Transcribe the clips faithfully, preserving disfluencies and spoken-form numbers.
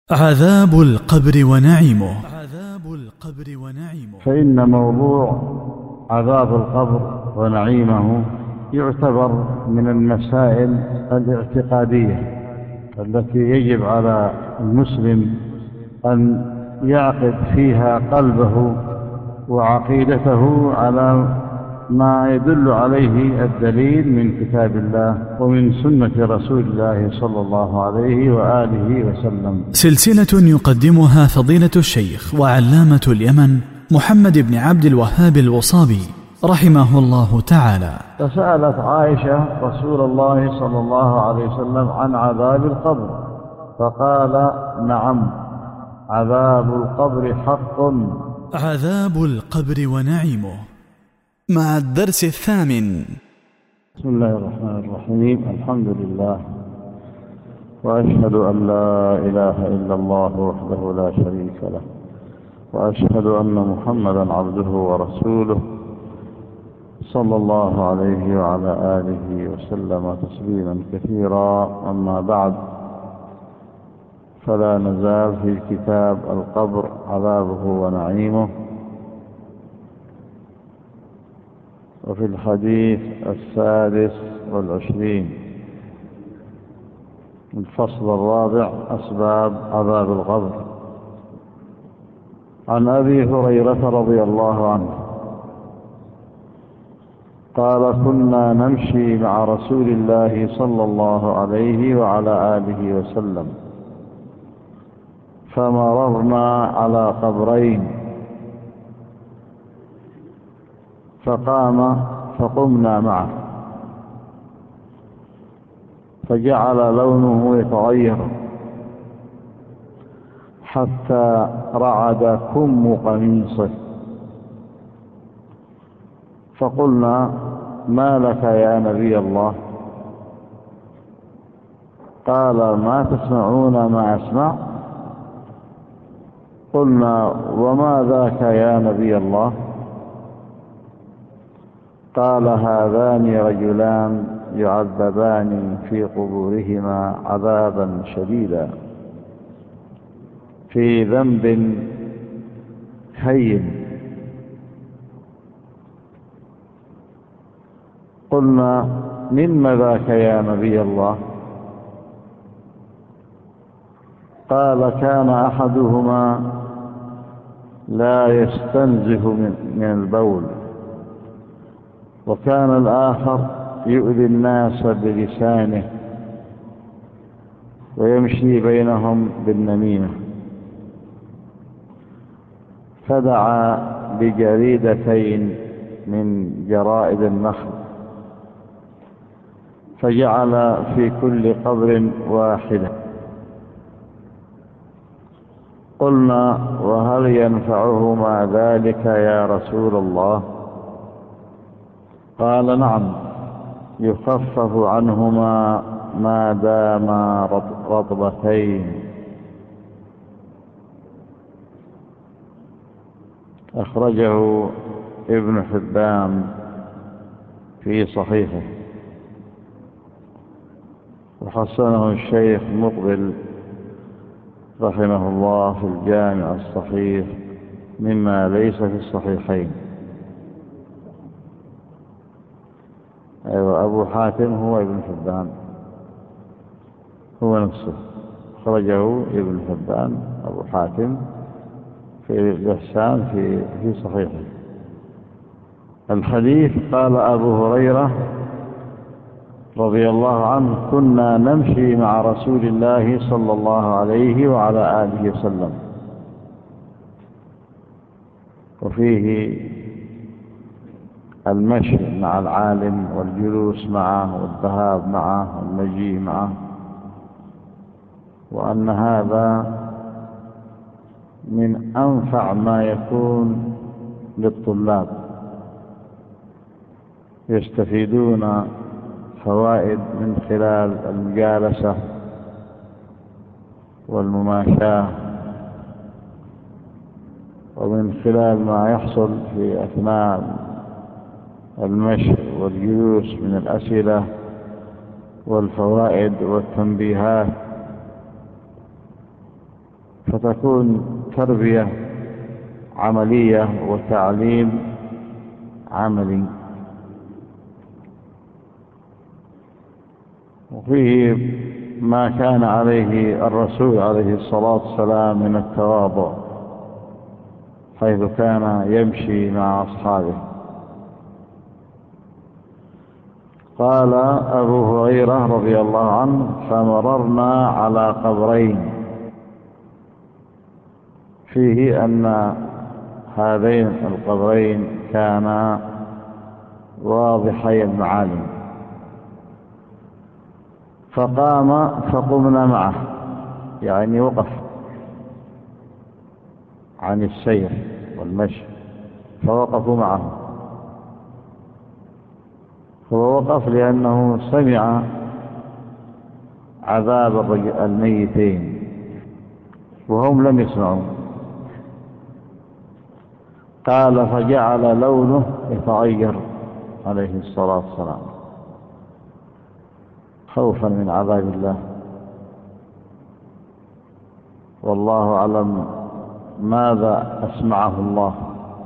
عذاب القبر ونعيمه. عذاب القبر ونعيمه. فإن موضوع عذاب القبر ونعيمه يعتبر من المسائل الاعتقادية التي يجب على المسلم أن يعقد فيها قلبه وعقيدته على ما يدل عليه الدليل من كتاب الله ومن سنة رسول الله صلى الله عليه وآله وسلم. سلسلة يقدمها فضيلة الشيخ وعلامة اليمن محمد بن عبد الوهاب الوصابي رحمه الله تعالى. فسألت عائشة رسول الله صلى الله عليه وسلم عن عذاب القبر فقال: نعم، عذاب القبر حق. عذاب القبر ونعيمه مع الدرس الثامن. بسم الله الرحمن الرحيم. الحمد لله، وأشهد أن لا إله إلا الله وحده لا شريك له، وأشهد أن محمدا عبده ورسوله صلى الله عليه وعلى آله وسلم تسليما كثيرا. أما بعد، فلا نزال في كتاب القبر عذابه ونعيمه، وفي الحديث السادس والعشرين الفصل الرابع: أسباب عذاب القبر. عن أبي هريرة رضي الله عنه قال: كنا نمشي مع رسول الله صلى الله عليه وعلى آله وسلم فمررنا على قبرين فقام فقمنا معه فجعل لونه يتغير حتى رعد كم قميصه، فقلنا: ما لك يا نبي الله؟ قال: ما تسمعون ما أسمع؟ قلنا: وما ذاك يا نبي الله؟ قال: هذان رجلان يعذبان في قبورهما عذابا شديدا في ذنب هين. قلنا: مما ذاك يا نبي الله؟ قال: كان أحدهما لا يستنزه من البول، وكان الآخر يؤذي الناس بلسانه ويمشي بينهم بالنميمة. فدعا بجريدتين من جرائد النخل فجعل في كل قبر واحدة. قلنا: وهل ينفعهما ذلك يا رسول الله؟ قال: نعم، يخفف عنهما ما داما رطبتين. أخرجه ابن حبان في صحيحه، وحسنه الشيخ مقبل رحمه الله في الجامع الصحيح مما ليس في الصحيحين. أيوة، أبو حاتم هو ابن حبان، هو نفسه، خرجه ابن حبان أبو حاتم في الإحسان في في صحيحه. الحديث: قال أبو هريرة رضي الله عنه: كنا نمشي مع رسول الله صلى الله عليه وعلى آله وسلم. وفيه المشي مع العالم والجلوس معه والذهاب معه والمجيء معه، وأن هذا من أنفع ما يكون للطلاب، يستفيدون فوائد من خلال المجالسة والمماشاة، ومن خلال ما يحصل في أثناء المشي والجلوس من الأسئلة والفوائد والتنبيهات فتكون تربية عملية وتعليم عملي. وفيه ما كان عليه الرسول عليه الصلاة والسلام من التواضع، حيث كان يمشي مع أصحابه. قال أبو هريرة رضي الله عنه: فمررنا على قبرين، فيه أن هذين القبرين كانا واضحي المعالم، فقام فقمنا معه، يعني وقف عن السير والمشي فوقفوا معه. هو وقف لأنه سمع عذاب الميتين وهم لم يسمعوا. قال: فجعل لونه يتغير عليه الصلاة والسلام خوفا من عذاب الله. والله أعلم ماذا أسمعه الله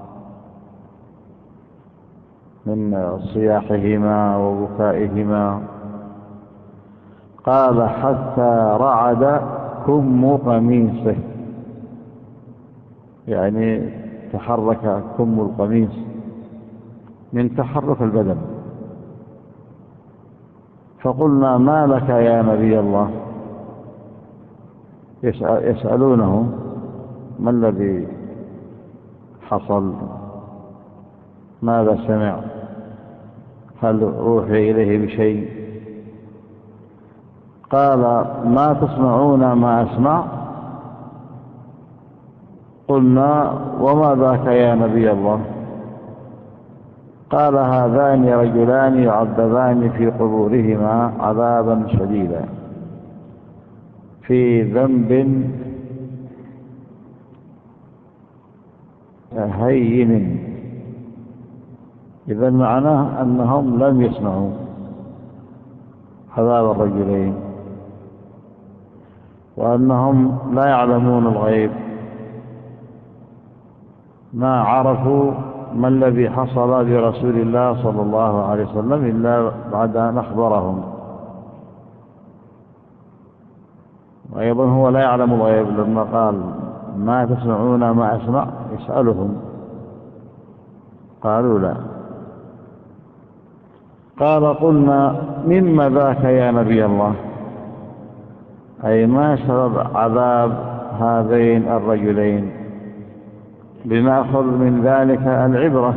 من صياحهما وبكائهما. قال: حتى رعد كم قميصه، يعني تحرك كم القميص من تحرك البدن. فقلنا: ما لك يا نبي الله؟ يسألونه: ما الذي حصل؟ ماذا سمع؟ هل روحي إليه بشيء؟ قال: ما تصنعون ما أسمع؟ قلنا: وما ذاك يا نبي الله؟ قال: هذان رجلان يعذبان في قبورهما عذابا شديدا في ذنب هين. إذن معناه أنهم لم يسمعوا عذاب الرجلين، وأنهم لا يعلمون الغيب، ما عرفوا ما الذي حصل برسول الله صلى الله عليه وسلم إلا بعد أن أخبرهم. وأيضا هو لا يعلم الغيب، لما قال: ما تسمعون ما أسمع؟ يسألهم، قالوا: لا. قال: قلنا: مما ذاك يا نبي الله؟ أي ما سبب عذاب هذين الرجلين؟ لنأخذ من ذلك العبرة،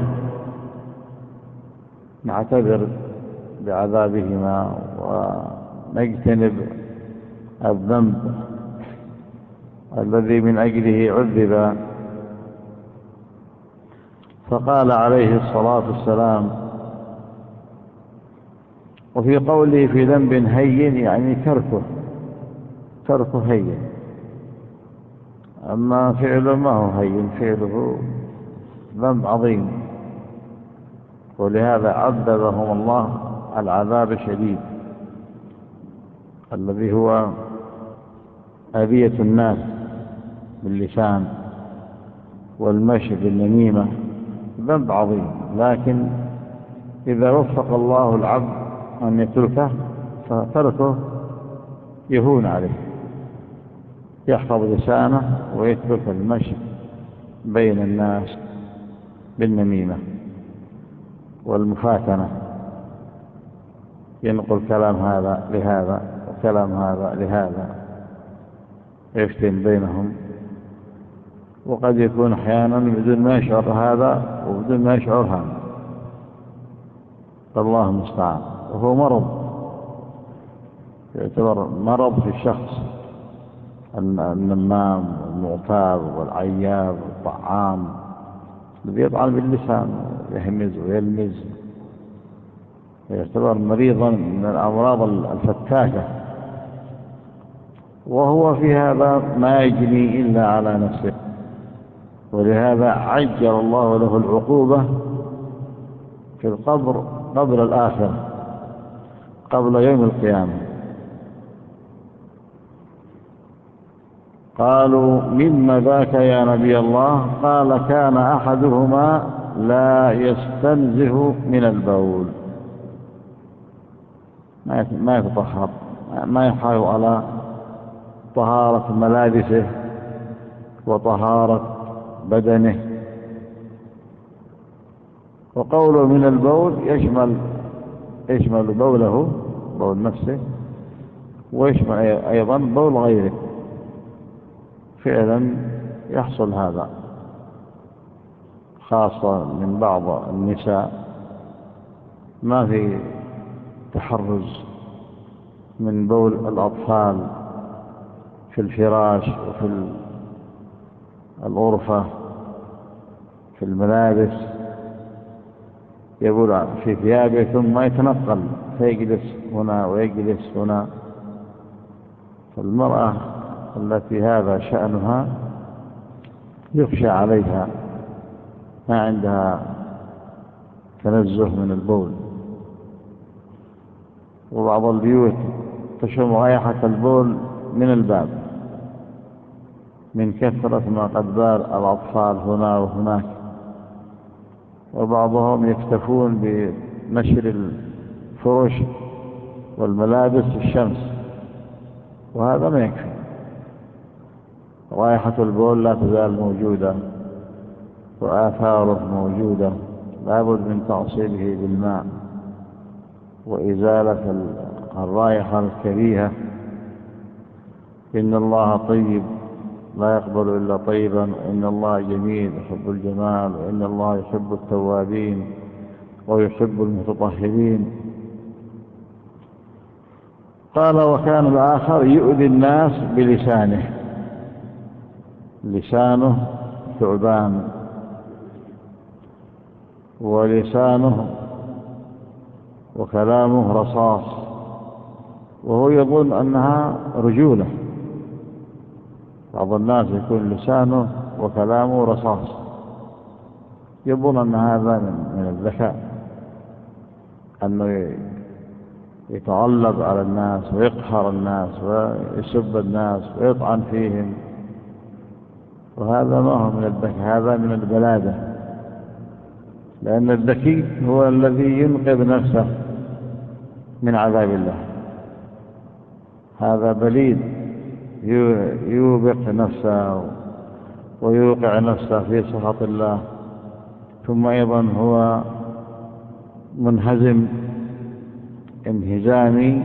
نعتبر بعذابهما ونجتنب الذنب الذي من أجله عذب. فقال عليه الصلاة والسلام: وفي قوله في ذنب هين يعني تركه تركه هين، أما فعله ما هو هين، فعله ذنب عظيم، ولهذا عذبهم الله العذاب الشديد الذي هو أذية الناس باللسان والمشي بالنميمة، ذنب عظيم. لكن إذا وفق الله العبد أن يتركه فتركه يهون عليه، يحفظ لسانه ويترك المشي بين الناس بالنميمة والمفاتنة، ينقل كلام هذا لهذا وكلام هذا لهذا، يفتن بينهم، وقد يكون أحيانا بدون ما يشعر هذا وبدون ما يشعر هذا، فالله المستعان. وهو مرض، يعتبر مرض في الشخص، النمام والمغتاب والعياب والطعام الذي يطعن باللسان يهمز ويلمز، يعتبر مريضا من الأمراض الفتاكة، وهو في هذا ما يجني إلا على نفسه. ولهذا عجل الله له العقوبة في القبر قبل الآخرة، قبل يوم القيامة. قالوا مما ذاك يا نبي الله؟ قال كان أحدهما لا يستنزه من البول، ما يتطهر، ما يحافظ على طهارة ملابسه وطهارة بدنه. وقوله من البول يشمل يشمل بوله، بول نفسه، ويشمل أيضا بول غيره. فعلا يحصل هذا خاصة من بعض النساء، ما في تحرز من بول الأطفال في الفراش وفي الغرفة في الملابس، يبول في ثيابه ثم يتنقل فيجلس هنا ويجلس هنا. فالمرأة التي هذا شأنها يخشى عليها، ما عندها تنزه من البول. وبعض البيوت تشم رائحة البول من الباب من كثرة ما قد بال الأطفال هنا وهناك. وبعضهم يكتفون بنشر الفرش والملابس في الشمس، وهذا ما يكفي. رائحة البول لا تزال موجودة وآثاره موجودة، لابد من تعصيبه بالماء وإزالة الرائحة الكريهة. إن الله طيب لا يقبل إلا طيبا، وإن الله جميل يحب الجمال، وإن الله يحب التوابين ويحب المتطهرين. قال وكان الآخر يؤذي الناس بلسانه، لسانه ثعبان ولسانه وكلامه رصاص، وهو يظن أنها رجولة. بعض الناس يكون لسانه وكلامه رصاص، يظن أن هذا من الذكاء، أنه يتغلب على الناس ويقهر الناس ويسب الناس ويطعن فيهم، وهذا ما هو من الذكاء، هذا من البلادة. لأن الذكي هو الذي ينقذ نفسه من عذاب الله، هذا بليد يوبق نفسه ويوقع نفسه في سخط الله، ثم أيضا هو منهزم انهزامي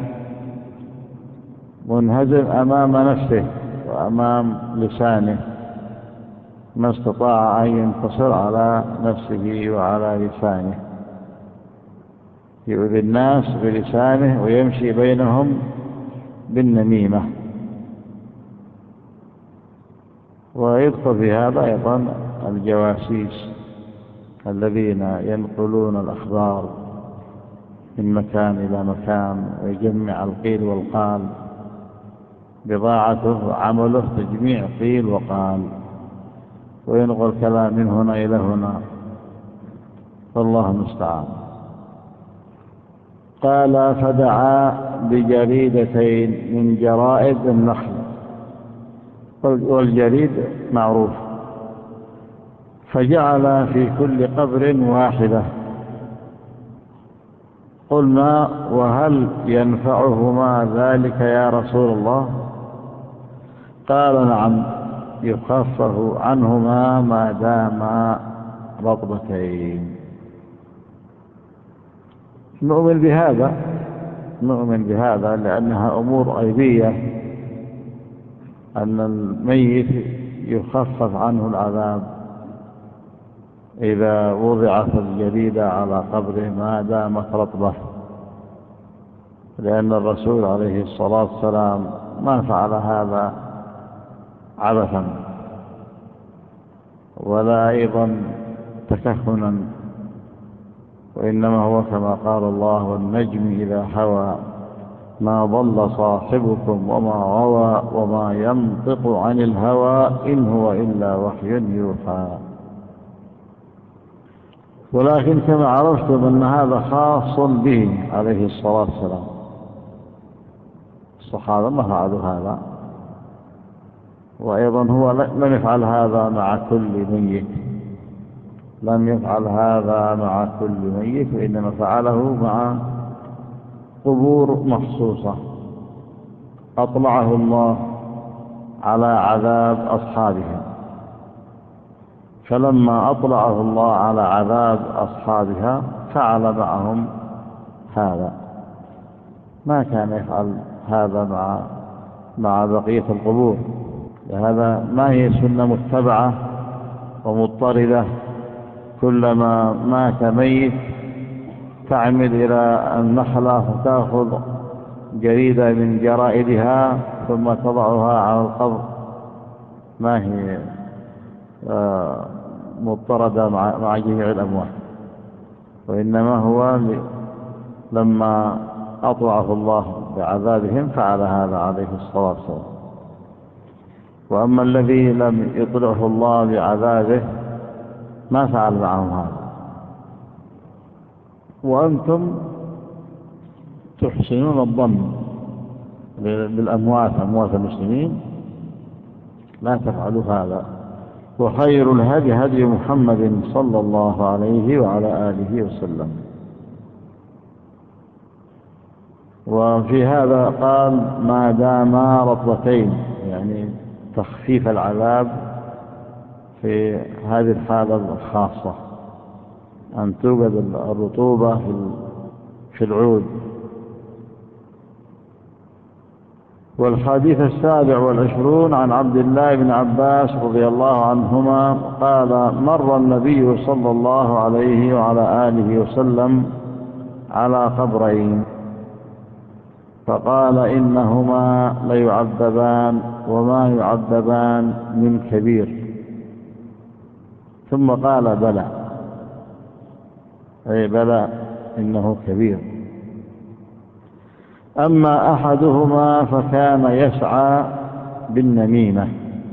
منهزم أمام نفسه وأمام لسانه، ما استطاع أن ينتصر على نفسه وعلى لسانه. يؤذي الناس بلسانه ويمشي بينهم بالنميمة. ويدخل في هذا أيضا الجواسيس الذين ينقلون الأخبار من مكان إلى مكان ويجمع القيل والقال. بضاعته وعمله تجميع قيل وقال، وينقل كلام من هنا إلى هنا، فالله المستعان. قال فدعا بجريدتين من جرائد النخل، والجريد معروف، فجعل في كل قبر واحدة. قلنا وهل ينفعهما ذلك يا رسول الله؟ قال نعم، يخفف عنهما ما داما رطبتين. نؤمن بهذا نؤمن بهذا لأنها أمور غيبية، أن الميت يخفف عنه العذاب إذا وضعت الجريدة على قبره ما دامت رطبة، لأن الرسول عليه الصلاة والسلام ما فعل هذا عبثا ولا أيضا تكهنا، وإنما هو كما قال الله والنجم إذا هوى ما ضل صاحبكم وما غوى وما ينطق عن الهوى إن هو إلا وحي يوحى. ولكن كما عرفتم أن هذا خاص به عليه الصلاة والسلام، الصحابة ما فعلوا هذا، وأيضا هو لم يفعل هذا مع كل ميت، لم يفعل هذا مع كل ميت، وإنما فعله مع قبور مخصوصة أطلعه الله على عذاب أصحابها، فلما أطلعه الله على عذاب أصحابها فعل معهم هذا، ما كان يفعل هذا مع مع بقية القبور. هذا ما هي سنة متبعة ومضطردة، كلما مات ميت تعمد إلى النخلة وتأخذ جريدة من جرائدها ثم تضعها على القبر، ما هي مضطردة مع جميع الأموات، وإنما هو لما أطلعه الله بعذابهم فعل هذا عليه الصلاة والسلام. وأما الذي لم يطلعه الله بعذابه ما فعل معهم هذا. وأنتم تحسنون الظن بالأموات، أموات المسلمين، لا تفعلوا هذا. وخير الهدي هدي محمد صلى الله عليه وعلى آله وسلم. وفي هذا قال ما داما رطبتين، يعني تخفيف العذاب في هذه الحالة الخاصة، أن توجد الرطوبة في العود. والحديث السابع والعشرون عن عبد الله بن عباس رضي الله عنهما قال مر النبي صلى الله عليه وعلى آله وسلم على قبرين فقال إنهما ليعذبان وما يعذبان من كبير، ثم قال بلى، أي بلى إنه كبير. أما أحدهما فكان يسعى بالنميمة،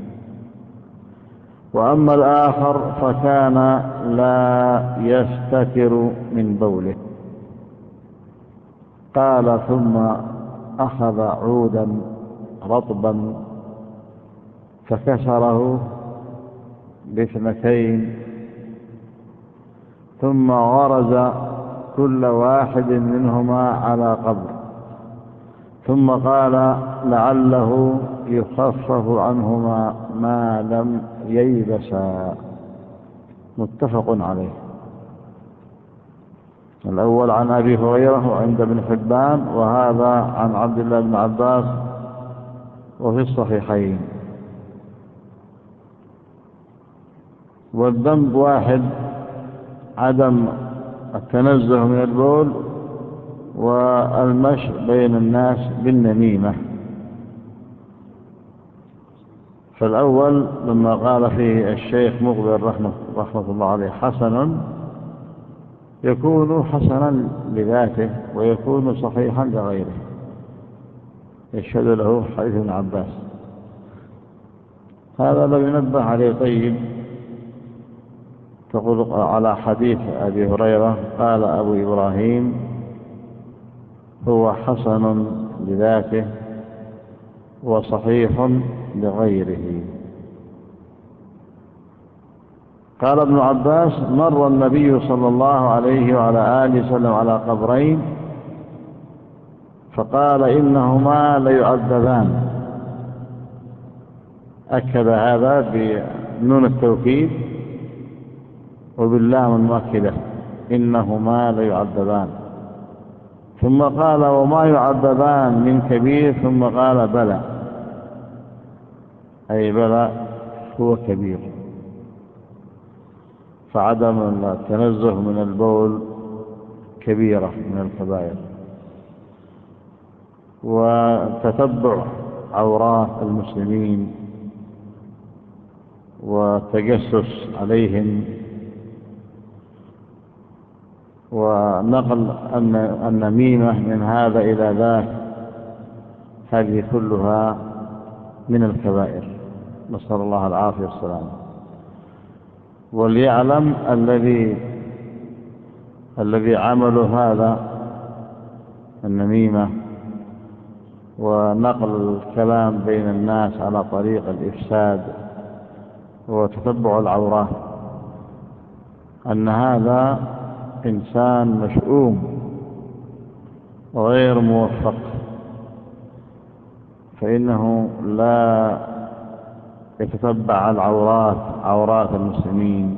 وأما الآخر فكان لا يستتر من بوله. قال ثم أخذ عودا رطبا فكسره باثنتين، ثم غرز كل واحد منهما على قبر، ثم قال لعله يخفف عنهما ما لم ييبسا. متفق عليه. الأول عن أبي هريرة وعند ابن حبان، وهذا عن عبد الله بن عباس وفي الصحيحين. والذنب واحد، عدم التنزه من البول والمشي بين الناس بالنميمة. فالأول لما قال فيه الشيخ مقبل رحمة, رحمة الله عليه حسن، يكون حسنا لذاته ويكون صحيحا لغيره، يشهد له حديث ابن عباس. هذا لو ينبه عليه طيب، تقول على حديث أبي هريرة قال أبو إبراهيم هو حسن لذاته وصحيح لغيره. قال ابن عباس مر النبي صلى الله عليه وعلى آله وسلم على قبرين فقال إنهما ليعذبان، أكد هذا بنون التوكيد وباللام المؤكدة، إنهما ليعذبان. ثم قال وما يعذبان من كبير، ثم قال بلى، أي بلى هو كبير. فعدم التنزه من البول كبيرة من الكبائر. وتتبع عورات المسلمين وتجسس عليهم ونقل النميمة من هذا إلى ذاك، هذه كلها من الكبائر، نسأل الله العافية والسلام. وليعلم الذي الذي عمل هذا النميمة ونقل الكلام بين الناس على طريق الإفساد وتتبع العورات، أن هذا إنسان مشؤوم وغير موفق، فإنه لا يتتبع العورات عورات المسلمين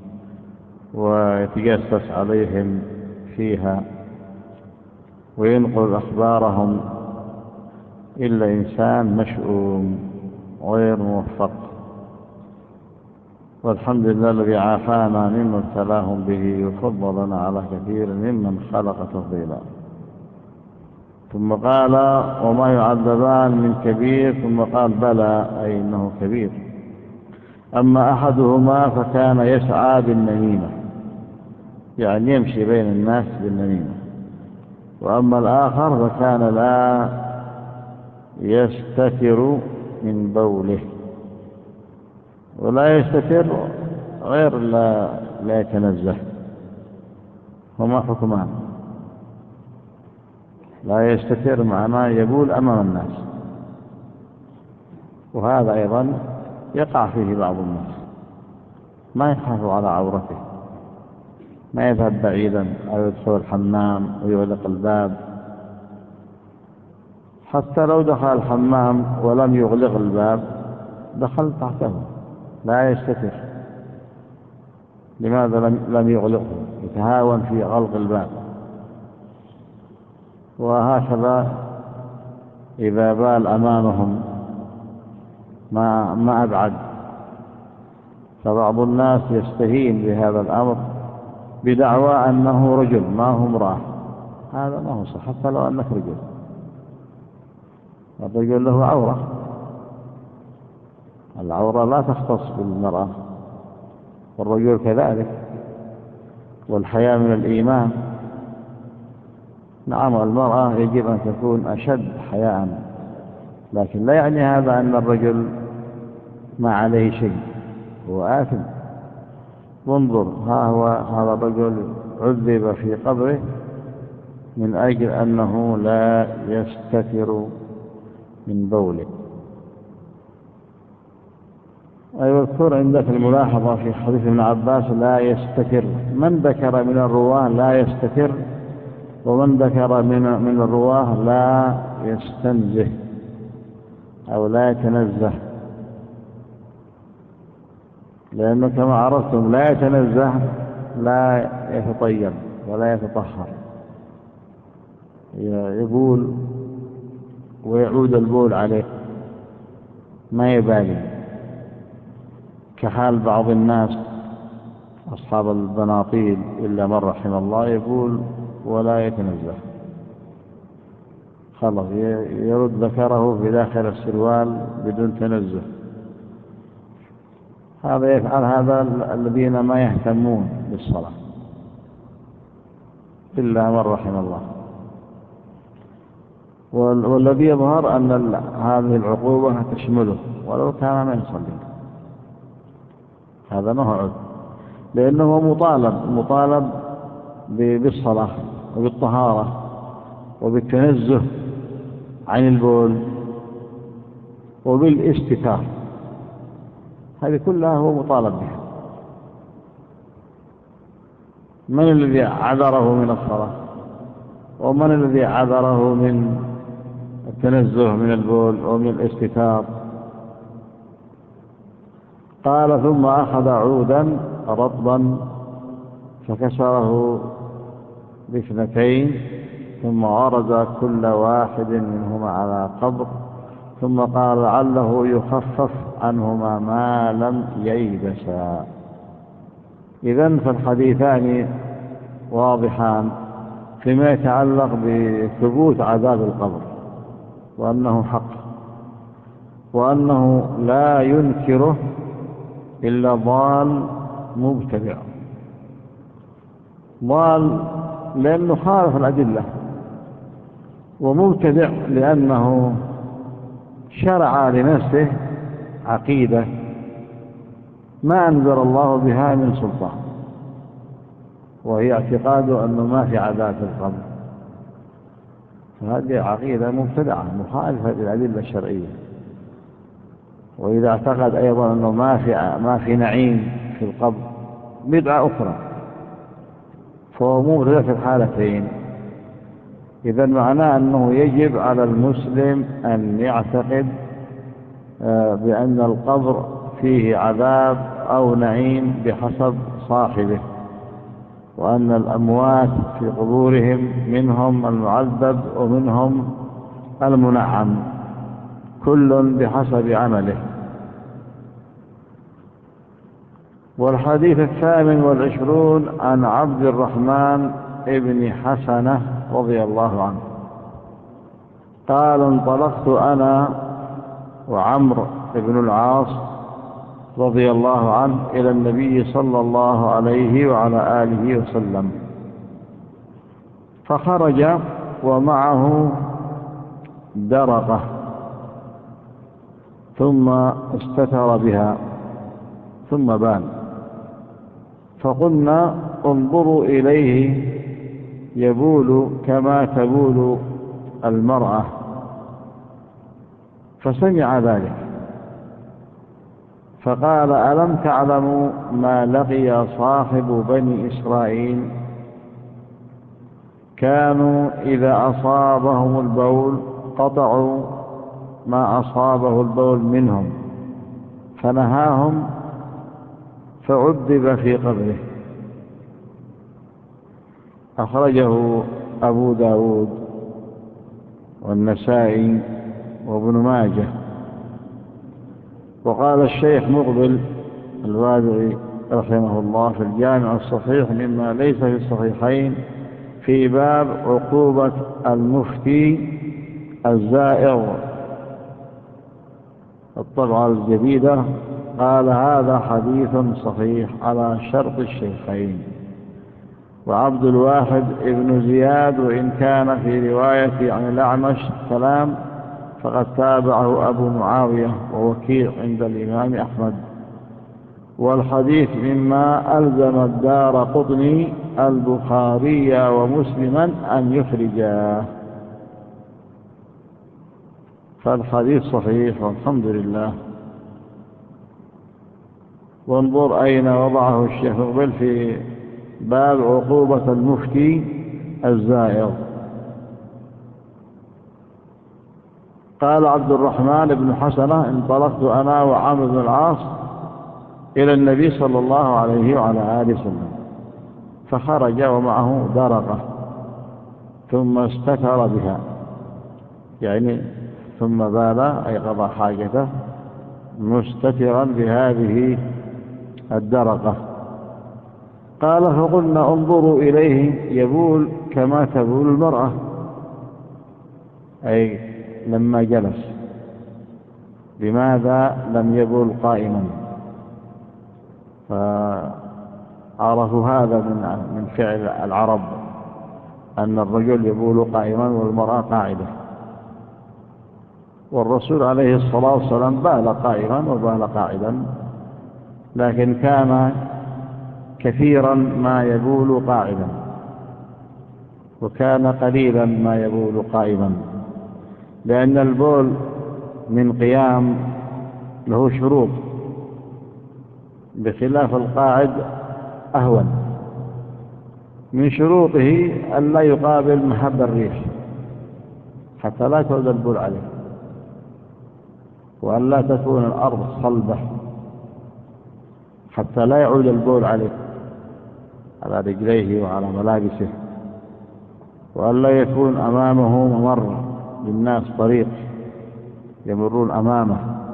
ويتجسس عليهم فيها وينقل أخبارهم إلا إنسان مشؤوم غير موفق. والحمد لله الذي عافانا مما ابتلاهم به وفضلنا على كثير ممن خلق تفضيلا. ثم قال: وما يعذبان من كبير. ثم قال: بلى، أي إنه كبير. أما أحدهما فكان يسعى بالنميمة، يعني يمشي بين الناس بالنميمة. وأما الآخر فكان لا يستتر من بوله. ولا يستتر غير لا, لا يتنزه. هما حكمان: لا يستتر معناه يبول أمام الناس، وهذا أيضا يقع فيه بعض الناس، ما يحافظ على عورته، ما يذهب بعيدا أو يدخل الحمام ويغلق الباب. حتى لو دخل الحمام ولم يغلق الباب دخل تحته، لا يستتر. لماذا لم يغلقه؟ يتهاون في غلق الباب. وهكذا إذا بال أمامهم ما ما أبعد. فبعض الناس يستهين بهذا الأمر بدعوى أنه رجل ما هو امرأة. هذا ما هو صح، حتى لو أنك رجل. الرجل له عورة، العورة لا تختص بالمرأة، والرجل كذلك. والحياء من الإيمان. نعم، المرأة يجب أن تكون أشد حياء، لكن لا يعني هذا أن الرجل ما عليه شيء، هو آثم. وانظر، ها هو هذا الرجل عذب في قبره من أجل أنه لا يستتر من بوله. أيضا اذكر عندك الملاحظة في حديث ابن عباس: لا يستتر. من ذكر من الرواه لا يستتر، ومن ذكر من من الرواه لا يستنزه أو لا يتنزه. لأنه كما عرفتم لا يتنزه لا يتطيب ولا يتطهر، يبول ويعود البول عليه، ما يبالي، كحال بعض الناس أصحاب البناطيل إلا من رحم الله، يبول ولا يتنزه، خلاص يرد ذكره في داخل السروال بدون تنزه. هذا يفعل هذا الذين ما يهتمون بالصلاة إلا من رحم الله. والذي يظهر أن هذه العقوبة تشمله ولو كان ما يصلي. هذا ما هو عذر، لأنه مطالب مطالب بالصلاة وبالطهارة وبالتنزه عن البول وبالاستتار، هذه كلها هو مطالب بها. من الذي عذره من الصلاة؟ ومن الذي عذره من التنزه من البول ومن الاستتار؟ قال: ثم أخذ عودا رطبا فكسره باثنتين، ثم غرز كل واحد منهما على قبر، ثم قال: لعله يخفف عنهما ما لم ييبسا. إذن فالحديثان واضحان فيما يتعلق بثبوت عذاب القبر، وأنه حق، وأنه لا ينكره إلا ضال مبتدع. ضال لأنه خالف الأدلة، ومبتدع لأنه شرع لنفسه عقيدة ما أنزل الله بها من سلطان، وهي اعتقاد أنه ما في عذاب في القبر. هذه عقيدة مبتدعة مخالفة للأدلة الشرعية. وإذا اعتقد أيضا أنه ما في ما في نعيم في القبر بدعة أخرى فهو مبتدع في الحالتين. إذا معناه أنه يجب على المسلم أن يعتقد بأن القبر فيه عذاب أو نعيم بحسب صاحبه، وأن الأموات في قبورهم منهم المعذب ومنهم المنعم، كل بحسب عمله. والحديث الثامن والعشرون عن عبد الرحمن ابن حسنة رضي الله عنه قال: انطلقت أنا وعمرو بن العاص رضي الله عنه إلى النبي صلى الله عليه وعلى آله وسلم، فخرج ومعه درقة ثم استتر بها ثم بان، فقلنا: انظروا إليه يبول كما تبول المرأة. فسمع ذلك فقال: ألم تعلموا ما لقي صاحب بني إسرائيل؟ كانوا إذا أصابهم البول قطعوا ما أصابه البول منهم، فنهاهم فعذب في قبره. أخرجه أبو داود والنسائي وابن ماجه. وقال الشيخ مقبل الوادعي رحمه الله في الجامع الصحيح مما ليس في الصحيحين في باب عقوبة المفتي الزائر الطبعة الجديدة، قال: هذا حديث صحيح على شرط الشيخين. وعبد الواحد ابن زياد وإن كان في رواية عن الأعمش كلام فقد تابعه أبو معاوية ووكيع عند الإمام أحمد. والحديث مما ألزم الدارقطني البخاري ومسلما أن يخرجاه. فالحديث صحيح والحمد لله. وانظر أين وضعه الشيخ مقبل في باب عقوبة المفتي الزائر. قال عبد الرحمن بن حسنة: انطلقت أنا وعمرو بن العاص إلى النبي صلى الله عليه وعلى آله وسلم، فخرج ومعه درقة ثم استتر بها، يعني ثم بال أي قضى حاجته مستترا بهذه الدرقة. قال: فقلنا: انظروا إليه يبول كما تبول المرأة، أي لما جلس. لماذا لم يبول قائما؟ فعرفوا هذا من من فعل العرب، أن الرجل يبول قائما والمرأة قاعدة. والرسول عليه الصلاة والسلام بال قائما وبال قاعدا، لكن كان كثيرا ما يبول قاعدا، وكان قليلا ما يبول قائما، لأن البول من قيام له شروط، بخلاف القاعد أهون. من شروطه أن لا يقابل محب الريح حتى لا تعود البول عليه، وأن لا تكون الأرض صلبة حتى لا يعود البول عليه على رجليه وعلى ملابسه، وأن لا يكون أمامه ممر للناس طريق يمرون أمامه،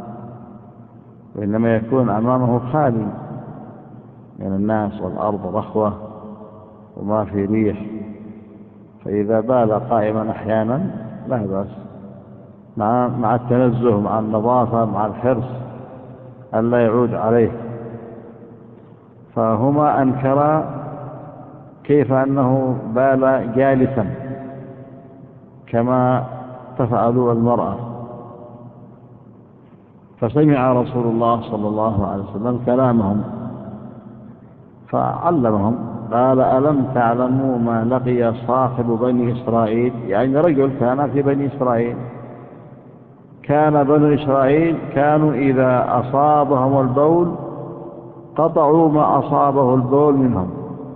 وإنما يكون أمامه خالي من الناس والأرض رخوة وما في ريح. فإذا بال قائما أحيانا لا بأس، مع مع التنزه، مع النظافة، مع الحرص أن لا يعود عليه. فهما أنكرا كيف أنه بال جالسا كما تفعل المرأة. فسمع رسول الله صلى الله عليه وسلم كلامهم، فعلمهم قال ألم تعلموا ما لقي صاحب بني إسرائيل؟ يعني رجل كان في بني إسرائيل، كان بني إسرائيل كانوا إذا أصابهم البول قطعوا ما أصابه البول منهم،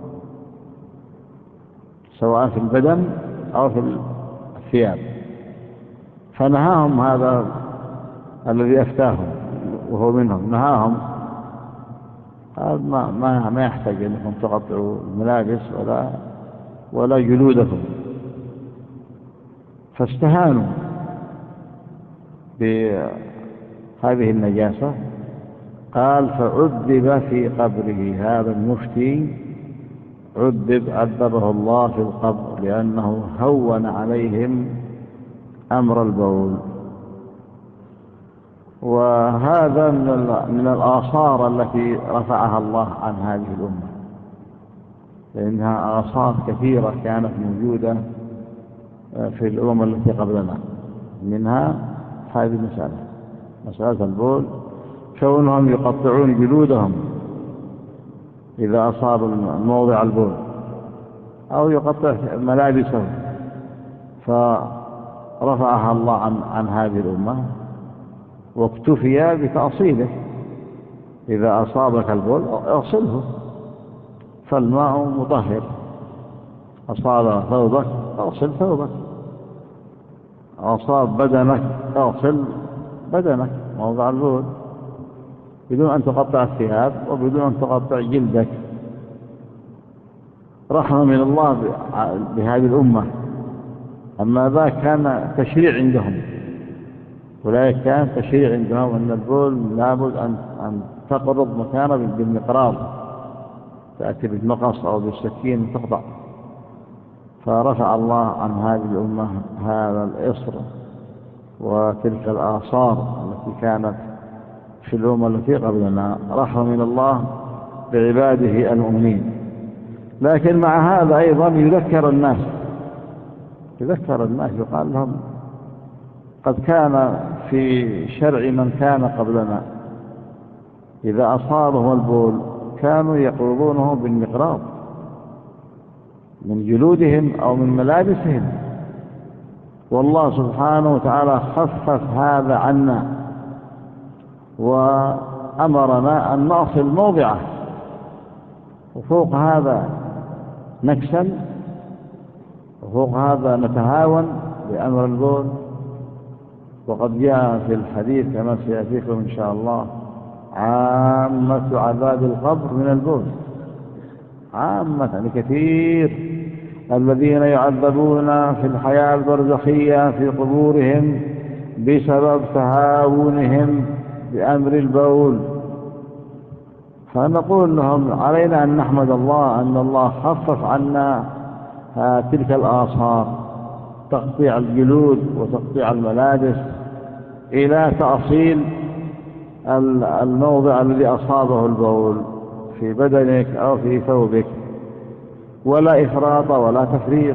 سواء في البدن أو في الثياب. فنهاهم هذا الذي أفتاهم وهو منهم، نهاهم ما ما ما يحتاج أنكم تقطعوا الملابس ولا ولا جلودكم. فاستهانوا بهذه النجاسة. قال فعذب في قبره، هذا المفتي عذب عذبه الله في القبر لأنه هون عليهم أمر البول. وهذا من الآثار التي رفعها الله عن هذه الأمة، لأنها آثار كثيرة كانت موجودة في الأمم التي قبلنا، منها هذه المسألة، مسألة البول، كونهم يقطعون جلودهم إذا أصاب موضع البول أو يقطع ملابسهم، فرفعها الله عن, عن هذه الأمة واكتفي بتأصيله. إذا أصابك البول اغسله، فالماء مطهر. أصاب ثوبك اغسل ثوبك، أصاب بدنك اغسل بدنك موضع البول، بدون أن تقطع الثياب وبدون أن تقطع جلدك، رحمة من الله بهذه الأمة. أما ذا كان تشريع عندهم، أولئك كان تشريع عندهم أن البول لابد أن أن تقرض مكانه بالمقراض، تأتي بالمقص أو بالسكين تقطع. فرفع الله عن هذه الأمة هذا الإصر وتلك الآثار التي كانت في الأمة التي قبلنا، رحمة من الله بعباده المؤمنين. لكن مع هذا أيضا يذكر الناس يذكر الناس يقال لهم قد كان في شرع من كان قبلنا إذا أصابهم البول كانوا يقرضونه بالمقراض من جلودهم أو من ملابسهم، والله سبحانه وتعالى خفف هذا عنا وأمرنا أن نغسل موضعه، وفوق هذا نكسل، وفوق هذا نتهاون بأمر البول. وقد جاء في الحديث كما سيأتيكم إن شاء الله عامة عذاب القبر من البول، عامة يعني كثير الذين يعذبون في الحياة البرزخية في قبورهم بسبب تهاونهم بأمر البول. فنقول لهم علينا أن نحمد الله أن الله خفف عنا تلك الآثار، تقطيع الجلود وتقطيع الملابس إلى تأصيل الموضع الذي أصابه البول في بدنك أو في ثوبك، ولا إفراط ولا تفريط.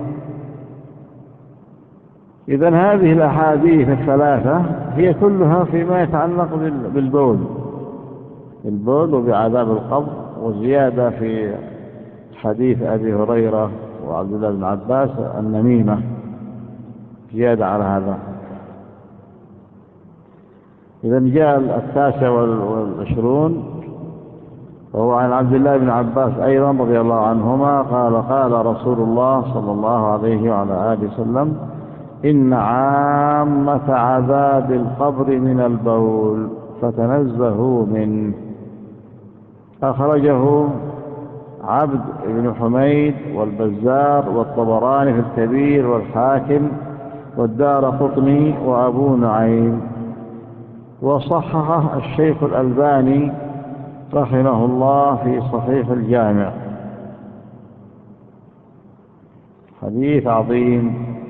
إذن هذه الأحاديث الثلاثة هي كلها فيما يتعلق بالبول البول وبعذاب القبر، وزيادة في حديث أبي هريرة وعبد الله بن عباس النميمة زيادة على هذا. إذن جاء التاسع والعشرون وهو عن عبد الله بن عباس أيضا رضي الله عنهما قال قال رسول الله صلى الله عليه وعلى آله وسلم إن عامة عذاب القبر من البول فتنزهوا منه. أخرجه عبد بن حميد والبزار والطبراني في الكبير والحاكم والدارقطني وأبو نعيم، وصححه الشيخ الألباني رحمه الله في صحيح الجامع. حديث عظيم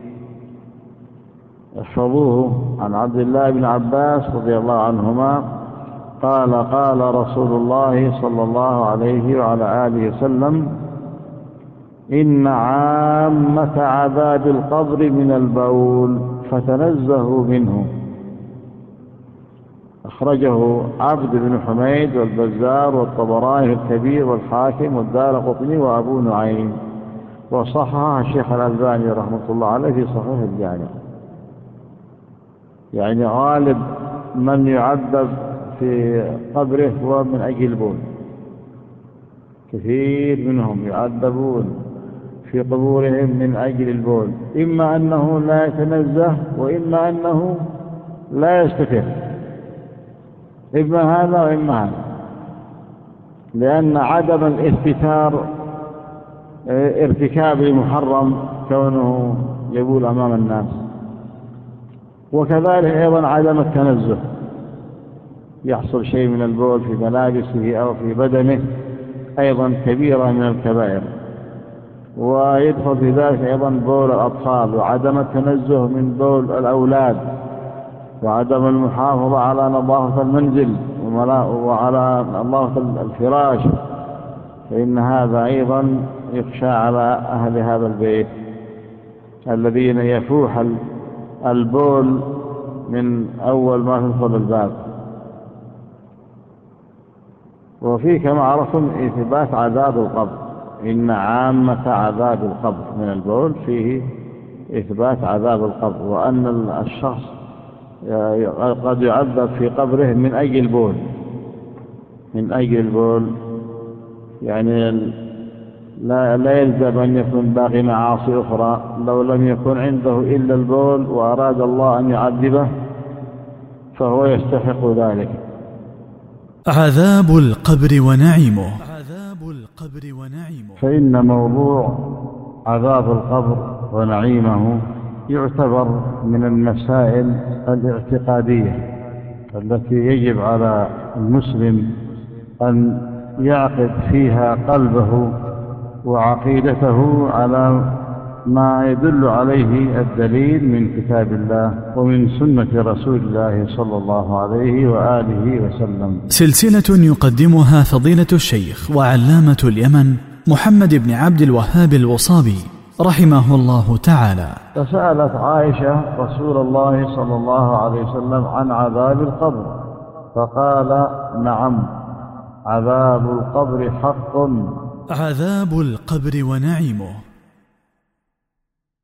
احفظوه عن عبد الله بن عباس رضي الله عنهما قال قال رسول الله صلى الله عليه وعلى آله وسلم إن عامة عذاب القبر من البول فتنزهوا منه. أخرجه عبد بن حميد والبزار والطبراني الكبير والحاكم والدارقطني وأبو نعيم، وصححه الشيخ الألباني رحمة الله عليه في صحيح الجامع. يعني غالب من يعذب في قبره هو من أجل البول، كثير منهم يعذبون في قبورهم من أجل البول، إما أنه لا يتنزه وإما أنه لا يستتر، إما هذا وإما هذا، لأن عدم الاستتار ارتكاب المحرم كونه يبول أمام الناس، وكذلك أيضا عدم التنزه، يحصل شيء من البول في ملابسه أو في بدنه أيضا كبيرة من الكبائر. ويدخل في ذلك أيضا بول الأطفال، وعدم التنزه من بول الأولاد، وعدم المحافظة على نظافة المنزل وعلى نظافة الفراش، فإن هذا أيضا يخشى على أهل هذا البيت الذين يفوح البول من أول ما تدخل الباب. وفي كما عرفتم إثبات عذاب القبر، إن عامة عذاب القبر من البول فيه إثبات عذاب القبر، وأن الشخص قد يعذب في قبره من أجل البول، من أجل البول، يعني لا, لا يلزم أن يكون باقي معاصي أخرى. لو لم يكن عنده إلا البول وأراد الله أن يعذبه فهو يستحق ذلك. عذاب القبر ونعيمه. عذاب القبر ونعيمه. فإن موضوع عذاب القبر ونعيمه يعتبر من المسائل الاعتقادية التي يجب على المسلم أن يعقد فيها قلبه وعقيدته على ما يدل عليه الدليل من كتاب الله ومن سنة رسول الله صلى الله عليه وآله وسلم. سلسلة يقدمها فضيلة الشيخ وعلامة اليمن محمد بن عبد الوهاب الوصابي رحمه الله تعالى. فسألت عائشة رسول الله صلى الله عليه وسلم عن عذاب القبر، فقال: نعم، عذاب القبر حق. عذاب القبر ونعيمه.